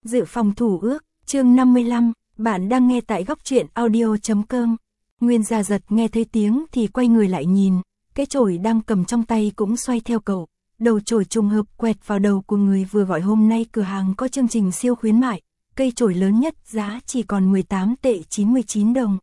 Dự phòng thủ ước, chương 55, bạn đang nghe tại góc truyện audio.com. Nguyên Gia Giật nghe thấy tiếng thì quay người lại nhìn, cái chổi đang cầm trong tay cũng xoay theo cậu. Đầu chổi trùng hợp quẹt vào đầu của người vừa gọi hôm nay cửa hàng có chương trình siêu khuyến mại. Cây chổi lớn nhất giá chỉ còn 18 tệ 99 đồng.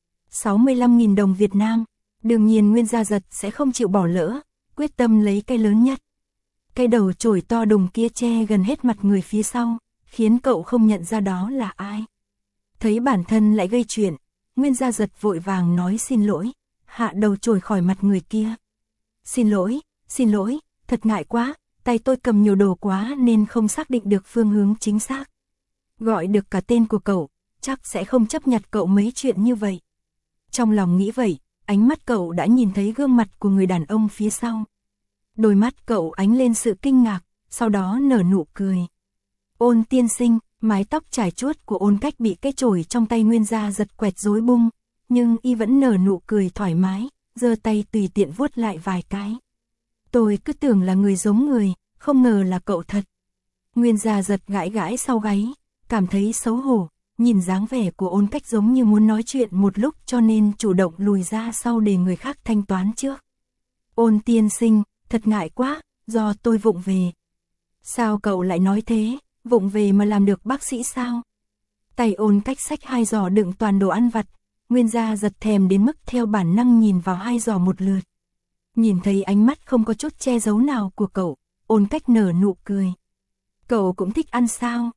65.000 đồng Việt Nam. Đương nhiên Nguyên Gia Giật sẽ không chịu bỏ lỡ, quyết tâm lấy cây lớn nhất. Cây đầu chổi to đùng kia che gần hết mặt người phía sau, khiến cậu không nhận ra đó là ai. Thấy bản thân lại gây chuyện, Nguyên Gia Giật vội vàng nói xin lỗi, hạ đầu chổi khỏi mặt người kia. Xin lỗi, thật ngại quá, tay tôi cầm nhiều đồ quá nên không xác định được phương hướng chính xác. Gọi được cả tên của cậu, chắc sẽ không chấp nhặt cậu mấy chuyện như vậy. Trong lòng nghĩ vậy, ánh mắt cậu đã nhìn thấy gương mặt của người đàn ông phía sau. Đôi mắt cậu ánh lên sự kinh ngạc, sau đó nở nụ cười. Ôn tiên sinh, mái tóc trải chuốt của Ôn Cách bị cái chổi trong tay Nguyên Gia Giật quẹt rối bung, nhưng y vẫn nở nụ cười thoải mái, giơ tay tùy tiện vuốt lại vài cái. Tôi cứ tưởng là người giống người, không ngờ là cậu thật. Nguyên Gia Giật gãi gãi sau gáy, cảm thấy xấu hổ, nhìn dáng vẻ của Ôn Cách giống như muốn nói chuyện một lúc cho nên chủ động lùi ra sau để người khác thanh toán trước. Ôn tiên sinh, thật ngại quá, do tôi vụng về. Sao cậu lại nói thế, vụng về mà làm được bác sĩ sao? Tay Ôn Cách xách 2 giỏ đựng toàn đồ ăn vặt, Nguyên Gia Giật thèm đến mức theo bản năng nhìn vào 2 giỏ một lượt. Nhìn thấy ánh mắt không có chút che giấu nào của cậu, Ôn Cách nở nụ cười. Cậu cũng thích ăn sao?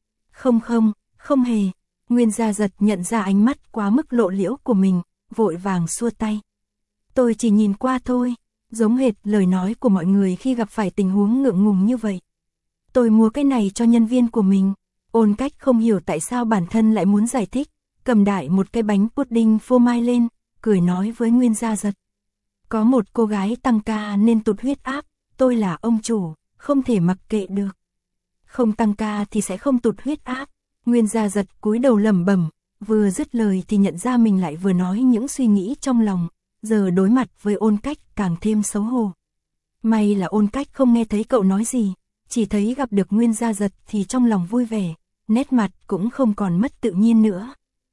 Không hề. Nguyên Gia Giật nhận ra ánh mắt quá mức lộ liễu của mình, vội vàng xua tay. Tôi chỉ nhìn qua thôi, giống hệt lời nói của mọi người khi gặp phải tình huống ngượng ngùng như vậy. Tôi mua cái này cho nhân viên của mình. Ôn Cách không hiểu tại sao bản thân lại muốn giải thích, cầm đại một cái bánh pudding phô mai lên, cười nói với Nguyên Gia Giật. Có một cô gái tăng ca nên tụt huyết áp, tôi là ông chủ, không thể mặc kệ được. Không tăng ca thì sẽ không tụt huyết áp. Nguyên Gia Giật cúi đầu lẩm bẩm, vừa dứt lời thì nhận ra mình lại vừa nói những suy nghĩ trong lòng, giờ đối mặt với Ôn Cách càng thêm xấu hổ. May là Ôn Cách không nghe thấy cậu nói gì, chỉ thấy gặp được Nguyên Gia Giật thì trong lòng vui vẻ, nét mặt cũng không còn mất tự nhiên nữa.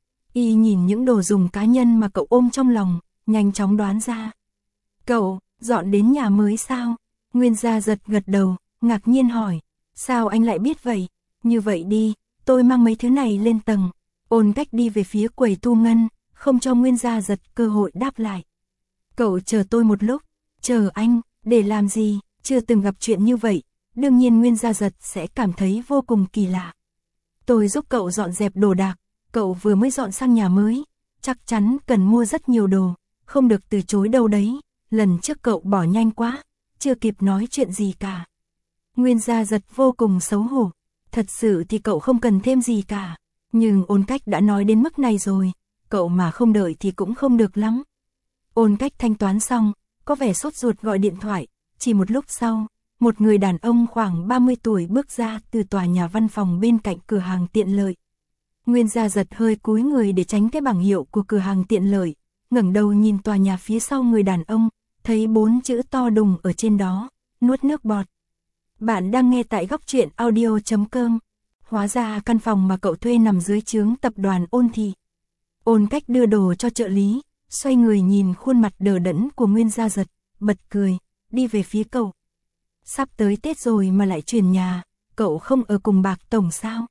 Y nhìn những đồ dùng cá nhân mà cậu ôm trong lòng, nhanh chóng đoán ra. Cậu, dọn đến nhà mới sao? Nguyên Gia Giật gật đầu, ngạc nhiên hỏi, sao anh lại biết vậy? Như vậy đi, tôi mang mấy thứ này lên tầng. Ôn Cách đi về phía quầy thu ngân, không cho Nguyên Gia Giật cơ hội đáp lại. Cậu chờ tôi một lúc. Chờ anh, để làm gì? Chưa từng gặp chuyện như vậy, đương nhiên Nguyên Gia Giật sẽ cảm thấy vô cùng kỳ lạ. Tôi giúp cậu dọn dẹp đồ đạc, cậu vừa mới dọn sang nhà mới, chắc chắn cần mua rất nhiều đồ, không được từ chối đâu đấy. Lần trước cậu bỏ nhanh quá, chưa kịp nói chuyện gì cả. Nguyên Gia Giật vô cùng xấu hổ. Thật sự thì cậu không cần thêm gì cả, nhưng Ôn Cách đã nói đến mức này rồi, cậu mà không đợi thì cũng không được lắm. Ôn Cách thanh toán xong, có vẻ sốt ruột gọi điện thoại, chỉ một lúc sau, một người đàn ông khoảng 30 tuổi bước ra từ tòa nhà văn phòng bên cạnh cửa hàng tiện lợi. Nguyên Gia Giật hơi cúi người để tránh cái bảng hiệu của cửa hàng tiện lợi, ngẩng đầu nhìn tòa nhà phía sau người đàn ông, thấy 4 chữ to đùng ở trên đó, nuốt nước bọt. Bạn đang nghe tại góc truyện audio.com. Hóa ra căn phòng mà cậu thuê nằm dưới trướng tập đoàn Ôn Thị. Ôn Cách đưa đồ cho trợ lý, xoay người nhìn khuôn mặt đờ đẫn của Nguyên Gia Giật, bật cười, đi về phía cậu. Sắp tới Tết rồi mà lại chuyển nhà, cậu không ở cùng Bạc Tổng sao?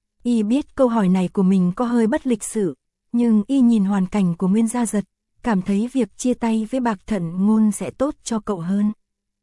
Y biết câu hỏi này của mình có hơi bất lịch sự, nhưng y nhìn hoàn cảnh của Nguyên Gia Giật, cảm thấy việc chia tay với Bạc Thận Ngôn sẽ tốt cho cậu hơn.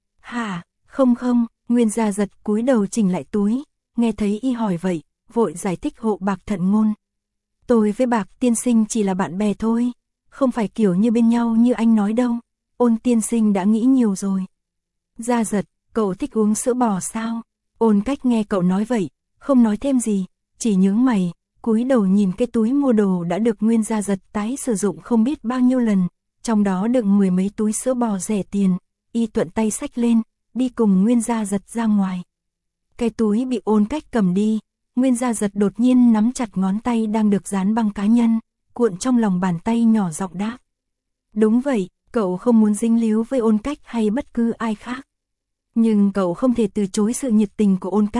Hả, không, Nguyên Gia Giật cúi đầu chỉnh lại túi, nghe thấy y hỏi vậy, vội giải thích hộ Bạc Thận Ngôn. Tôi với Bạc tiên sinh chỉ là bạn bè thôi, không phải kiểu như bên nhau như anh nói đâu, Ôn tiên sinh đã nghĩ nhiều rồi. Gia Giật, cậu thích uống sữa bò sao? Ôn Cách nghe cậu nói vậy, không nói thêm gì, chỉ nhướng mày, cúi đầu nhìn cái túi mua đồ đã được Nguyên Gia Giật tái sử dụng không biết bao nhiêu lần, trong đó đựng 10 mấy túi sữa bò rẻ tiền, y thuận tay xách lên, đi cùng Nguyên Gia Giật ra ngoài. Cái túi bị Ôn Cách cầm đi, Nguyên Gia Giật đột nhiên nắm chặt ngón tay đang được dán băng cá nhân, cuộn trong lòng bàn tay nhỏ giọng đáp. Đúng vậy, cậu không muốn dính líu với Ôn Cách hay bất cứ ai khác. Nhưng cậu không thể từ chối sự nhiệt tình của Ôn Cách,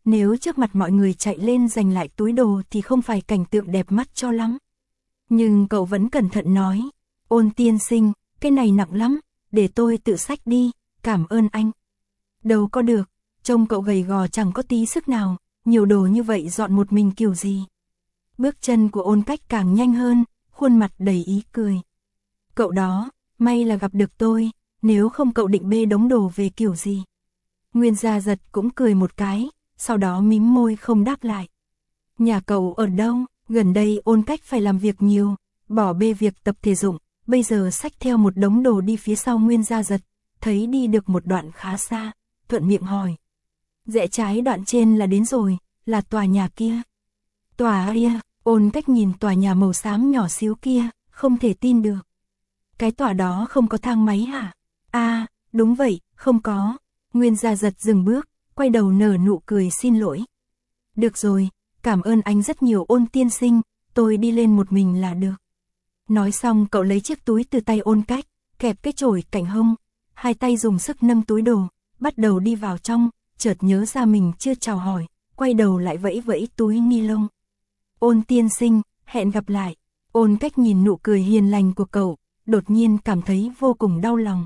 nếu trước mặt mọi người chạy lên giành lại túi đồ thì không phải cảnh tượng đẹp mắt cho lắm. Nhưng cậu vẫn cẩn thận nói, Ôn tiên sinh, cái này nặng lắm, để tôi tự xách đi, cảm ơn anh. Đâu có được, trông cậu gầy gò chẳng có tí sức nào, nhiều đồ như vậy dọn một mình kiểu gì. Bước chân của Ôn Cách càng nhanh hơn, khuôn mặt đầy ý cười. Cậu đó, may là gặp được tôi, nếu không cậu định bê đống đồ về kiểu gì. Nguyên Gia Giật cũng cười một cái, sau đó mím môi không đáp lại. Nhà cậu ở đâu? Gần đây Ôn Cách phải làm việc nhiều, bỏ bê việc tập thể dục, bây giờ xách theo một đống đồ đi phía sau Nguyên Gia Giật, thấy đi được một đoạn khá xa, thuận miệng hỏi. Rẽ trái đoạn trên là đến rồi, là tòa nhà kia. Tòa kia, Ôn Cách nhìn tòa nhà màu xám nhỏ xíu kia, không thể tin được. Cái tòa đó không có thang máy hả? À, đúng vậy, không có. Nguyên Gia Giật dừng bước, quay đầu nở nụ cười xin lỗi. Được rồi, cảm ơn anh rất nhiều Ôn tiên sinh, tôi đi lên một mình là được. Nói xong cậu lấy chiếc túi từ tay Ôn Cách, kẹp cái chổi cạnh hông, hai tay dùng sức nâng túi đồ, bắt đầu đi vào trong, chợt nhớ ra mình chưa chào hỏi, quay đầu lại vẫy vẫy túi ni lông. Ôn tiên sinh, hẹn gặp lại. Ôn Cách nhìn nụ cười hiền lành của cậu, đột nhiên cảm thấy vô cùng đau lòng.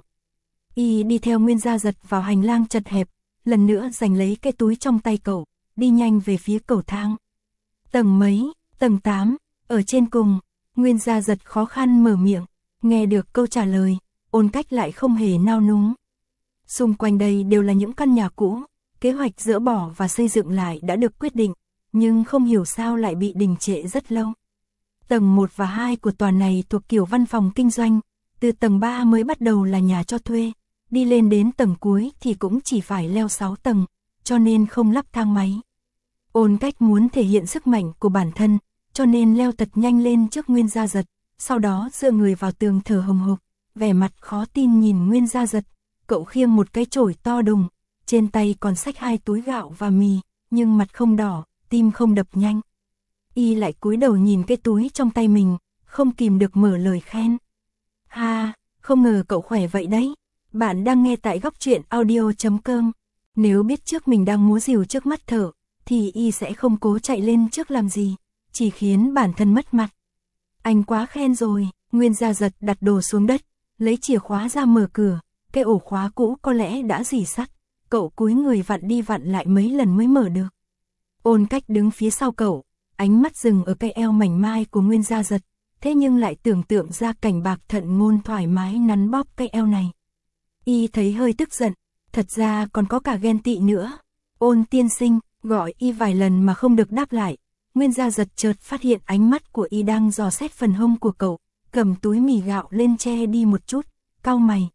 Y đi theo Nguyên Gia Giật vào hành lang chật hẹp, lần nữa giành lấy cái túi trong tay cậu, đi nhanh về phía cầu thang. Tầng mấy? Tầng 8, ở trên cùng. Nguyên Gia Giật khó khăn mở miệng, nghe được câu trả lời, Ôn Cách lại không hề nao núng. Xung quanh đây đều là những căn nhà cũ, kế hoạch dỡ bỏ và xây dựng lại đã được quyết định, nhưng không hiểu sao lại bị đình trệ rất lâu. Tầng 1 và 2 của tòa này thuộc kiểu văn phòng kinh doanh, từ tầng 3 mới bắt đầu là nhà cho thuê, đi lên đến tầng cuối thì cũng chỉ phải leo 6 tầng, cho nên không lắp thang máy. Ôn Cách muốn thể hiện sức mạnh của bản thân, cho nên leo thật nhanh lên trước Nguyên Gia Giật, sau đó dựa người vào tường thở hồng hộc, vẻ mặt khó tin nhìn Nguyên Gia Giật. Cậu khiêng một cái chổi to đùng, trên tay còn xách 2 túi gạo và mì, nhưng mặt không đỏ, tim không đập nhanh. Y lại cúi đầu nhìn cái túi trong tay mình, không kìm được mở lời khen. Ha, không ngờ cậu khỏe vậy đấy. Bạn đang nghe tại góc truyện audio.com. Nếu biết trước mình đang múa rìu trước mắt thở, thì Y sẽ không cố chạy lên trước làm gì, chỉ khiến bản thân mất mặt. Anh quá khen rồi. Nguyên Gia Giật đặt đồ xuống đất, lấy chìa khóa ra mở cửa, cái ổ khóa cũ có lẽ đã rỉ sắt, cậu cúi người vặn đi vặn lại mấy lần mới mở được. Ôn Cách đứng phía sau cậu, ánh mắt dừng ở cái eo mảnh mai của Nguyên Gia Giật, thế nhưng lại tưởng tượng ra cảnh Bạc Thận Ngôn thoải mái nắn bóp cái eo này. Y thấy hơi tức giận, thật ra còn có cả ghen tị nữa. Ôn tiên sinh, gọi Y vài lần mà không được đáp lại. Nguyên Gia Giật chợt phát hiện ánh mắt của Y đang dò xét phần hông của cậu, cầm túi mì gạo lên che đi một chút, cau mày.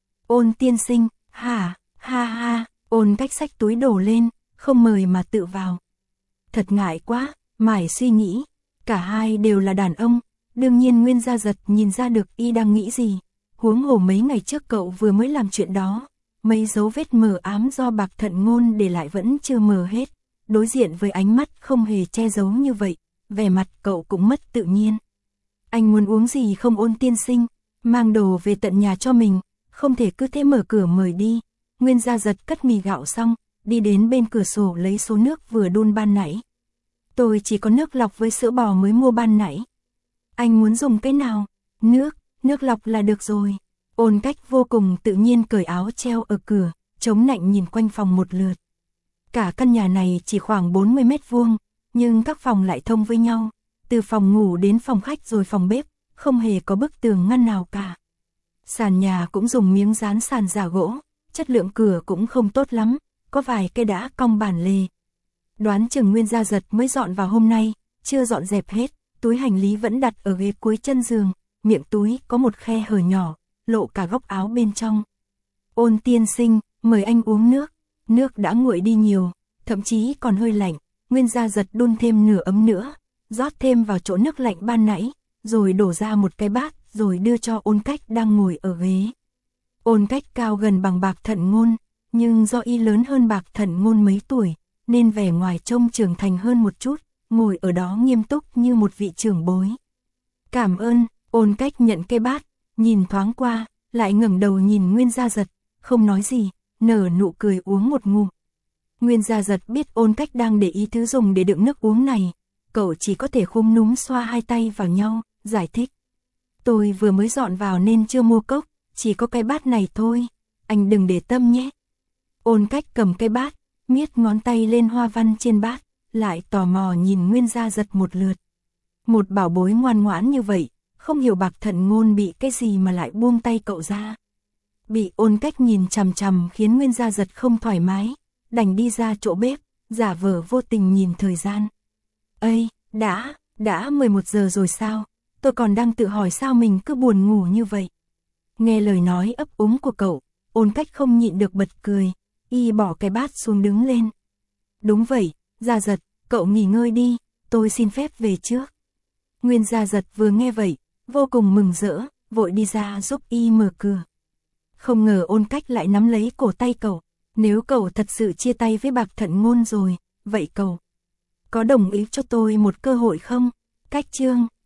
Ôn tiên sinh, hả, ha ha, Ôn Cách xách túi đổ lên, không mời mà tự vào. Thật ngại quá, mải suy nghĩ, cả hai đều là đàn ông, đương nhiên Nguyên Gia Giật nhìn ra được Y đang nghĩ gì, huống hồ mấy ngày trước cậu vừa mới làm chuyện đó, mấy dấu vết mờ ám do Bạc Thận Ngôn để lại vẫn chưa mờ hết, đối diện với ánh mắt không hề che giấu như vậy, vẻ mặt cậu cũng mất tự nhiên. Anh muốn uống gì không Ôn tiên sinh, mang đồ về tận nhà cho mình, không thể cứ thế mở cửa mời đi. Nguyên Gia Giật cất mì gạo xong, đi đến bên cửa sổ lấy số nước vừa đun ban nãy. Tôi chỉ có nước lọc với sữa bò mới mua ban nãy. Anh muốn dùng cái nào? Nước lọc là được rồi. Ôn Cách vô cùng tự nhiên cởi áo treo ở cửa, chống nạnh nhìn quanh phòng một lượt. Cả căn nhà này chỉ khoảng 40 mét vuông, nhưng các phòng lại thông với nhau, từ phòng ngủ đến phòng khách rồi phòng bếp, không hề có bức tường ngăn nào cả. Sàn nhà cũng dùng miếng dán sàn giả gỗ, chất lượng cửa cũng không tốt lắm, có vài cây đã cong bản lề. Đoán chừng Nguyên Gia Giật mới dọn vào hôm nay, chưa dọn dẹp hết, túi hành lý vẫn đặt ở ghế cuối chân giường, miệng túi có một khe hở nhỏ, lộ cả góc áo bên trong. Ôn tiên sinh, mời anh uống nước. Nước đã nguội đi nhiều, thậm chí còn hơi lạnh. Nguyên Gia Giật đun thêm nửa ấm nữa, rót thêm vào chỗ nước lạnh ban nãy, rồi đổ ra một cái bát, rồi đưa cho Ôn Cách đang ngồi ở ghế. Ôn Cách cao gần bằng Bạc Thận Ngôn, nhưng do Y lớn hơn Bạc Thận Ngôn mấy tuổi, nên vẻ ngoài trông trưởng thành hơn một chút, ngồi ở đó nghiêm túc như một vị trưởng bối. Cảm ơn. Ôn Cách nhận cái bát, nhìn thoáng qua, lại ngẩng đầu nhìn Nguyên Gia Giật, không nói gì, nở nụ cười uống một ngụm. Nguyên Gia Giật biết Ôn Cách đang để ý thứ dùng để đựng nước uống này, cậu chỉ có thể khúm núm xoa hai tay vào nhau, giải thích. Tôi vừa mới dọn vào nên chưa mua cốc, chỉ có cái bát này thôi, anh đừng để tâm nhé. Ôn Cách cầm cái bát, miết ngón tay lên hoa văn trên bát, lại tò mò nhìn Nguyên Gia Giật một lượt. Một bảo bối ngoan ngoãn như vậy, không hiểu Bạc Thận Ngôn bị cái gì mà lại buông tay cậu ra. Bị Ôn Cách nhìn chằm chằm khiến Nguyên Gia Giật không thoải mái, đành đi ra chỗ bếp, giả vờ vô tình nhìn thời gian. Ây, đã 11 giờ rồi sao? Tôi còn đang tự hỏi sao mình cứ buồn ngủ như vậy. Nghe lời nói ấp úng của cậu, Ôn Cách không nhịn được bật cười, y bỏ cái bát xuống đứng lên. Đúng vậy, Gia Giật, cậu nghỉ ngơi đi, tôi xin phép về trước. Nguyên Gia Giật vừa nghe vậy, vô cùng mừng rỡ, vội đi ra giúp y mở cửa. Không ngờ Ôn Cách lại nắm lấy cổ tay cậu, nếu cậu thật sự chia tay với Bạc Thận Ngôn rồi, vậy cậu có đồng ý cho tôi một cơ hội không? Cách chương